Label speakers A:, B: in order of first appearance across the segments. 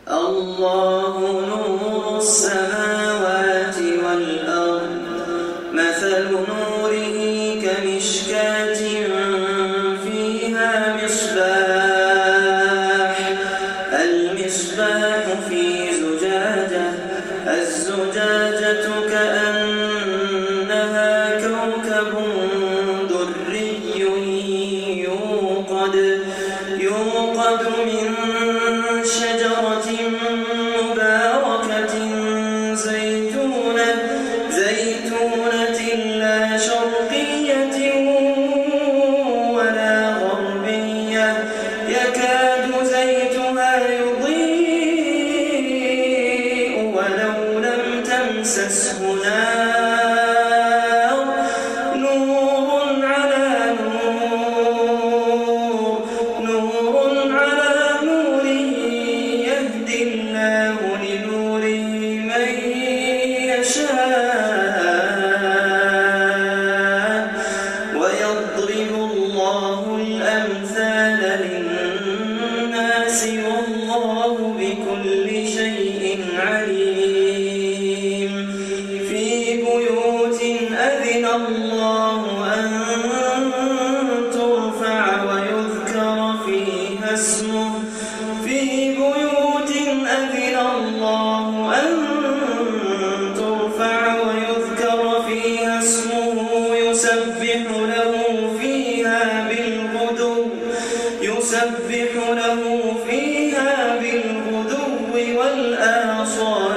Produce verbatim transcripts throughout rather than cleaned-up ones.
A: الله نور السماوات والأرض مثل نوره كمشكاة فيها مصباح المصباح في زجاجة الزجاجة كأنها كوكب دري يوقد يوقد من شجرة مباركة زيتونة زيتونة لا شرقية ولا غربية يكاد زيتها يضيء ولو لم تمسسه نار نور على نور نور على نور يهدي الله لنوره من يشاء ويضرب الله الأمثال للناس والله بكل شيء عليم في بيوت أذن الله أن ترفع ويذكر فيها اسمه في بيوت أذن الله أن ترفع ويذكر فيها اسمه يسبح له فيها بالغدو يسبح له فيها بالغدو والآصال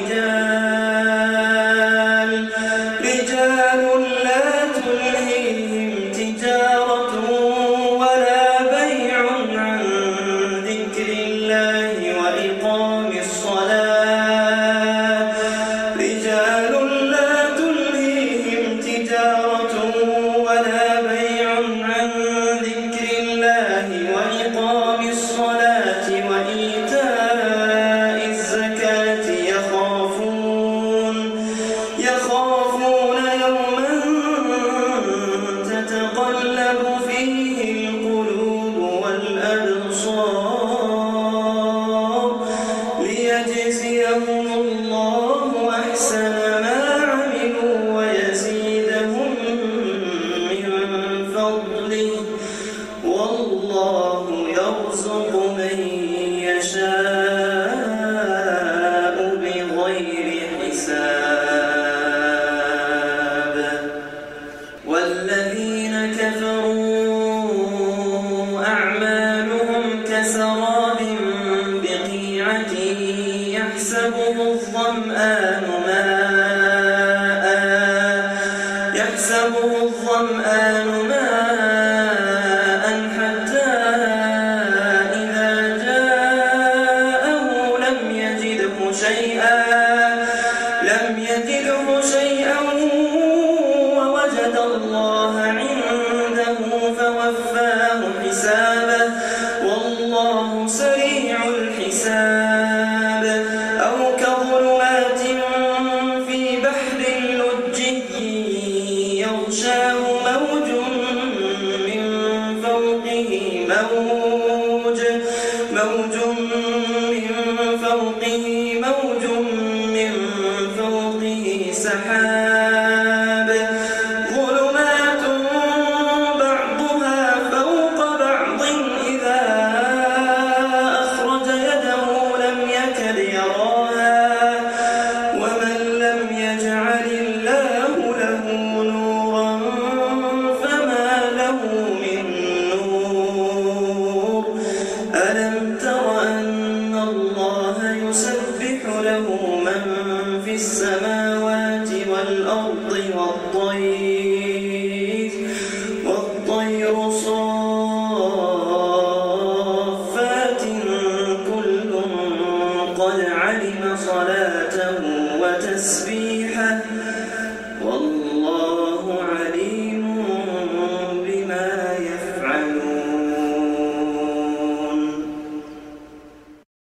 A: رجال رجال لا تلهيهم تجارة ولا بيع عن ذكر الله وإقام الصلاة رجال لا تلهيهم تجارة ولا بيع عن ذكر الله وإقام الصلاة وإيتاء الزكاة يخافون يخافون يوما تتقلب فيه القلوب والأبصار ليجزيهم الله أحسن ما عملوا ويزيدهم من فضله والله يرزق من يشاء بغير حساب والذين كفروا أعمالهم كسراب بقيعة يحسبه الظمآن ماء يحسبه الظمآن ماء حتى إذا جاءه لم يجده شيئا لم يجده شيئا ووجد الله عنده فوفاه حسابه والله سريع الحساب أو كظلمات في بحر لجي يغشاه موج من فوقه موج موج من فوقه موج من فوقه سحاب ظلمات بعضها فوق بعض إذا أخرج يده لم يكد يراها ومن لم يجعل الله له نورا فما له من نور ألم تر أن الله يسبح له من في السماوات والأرض والطير والطير صافات كل قد علم صلاته وتسبيحه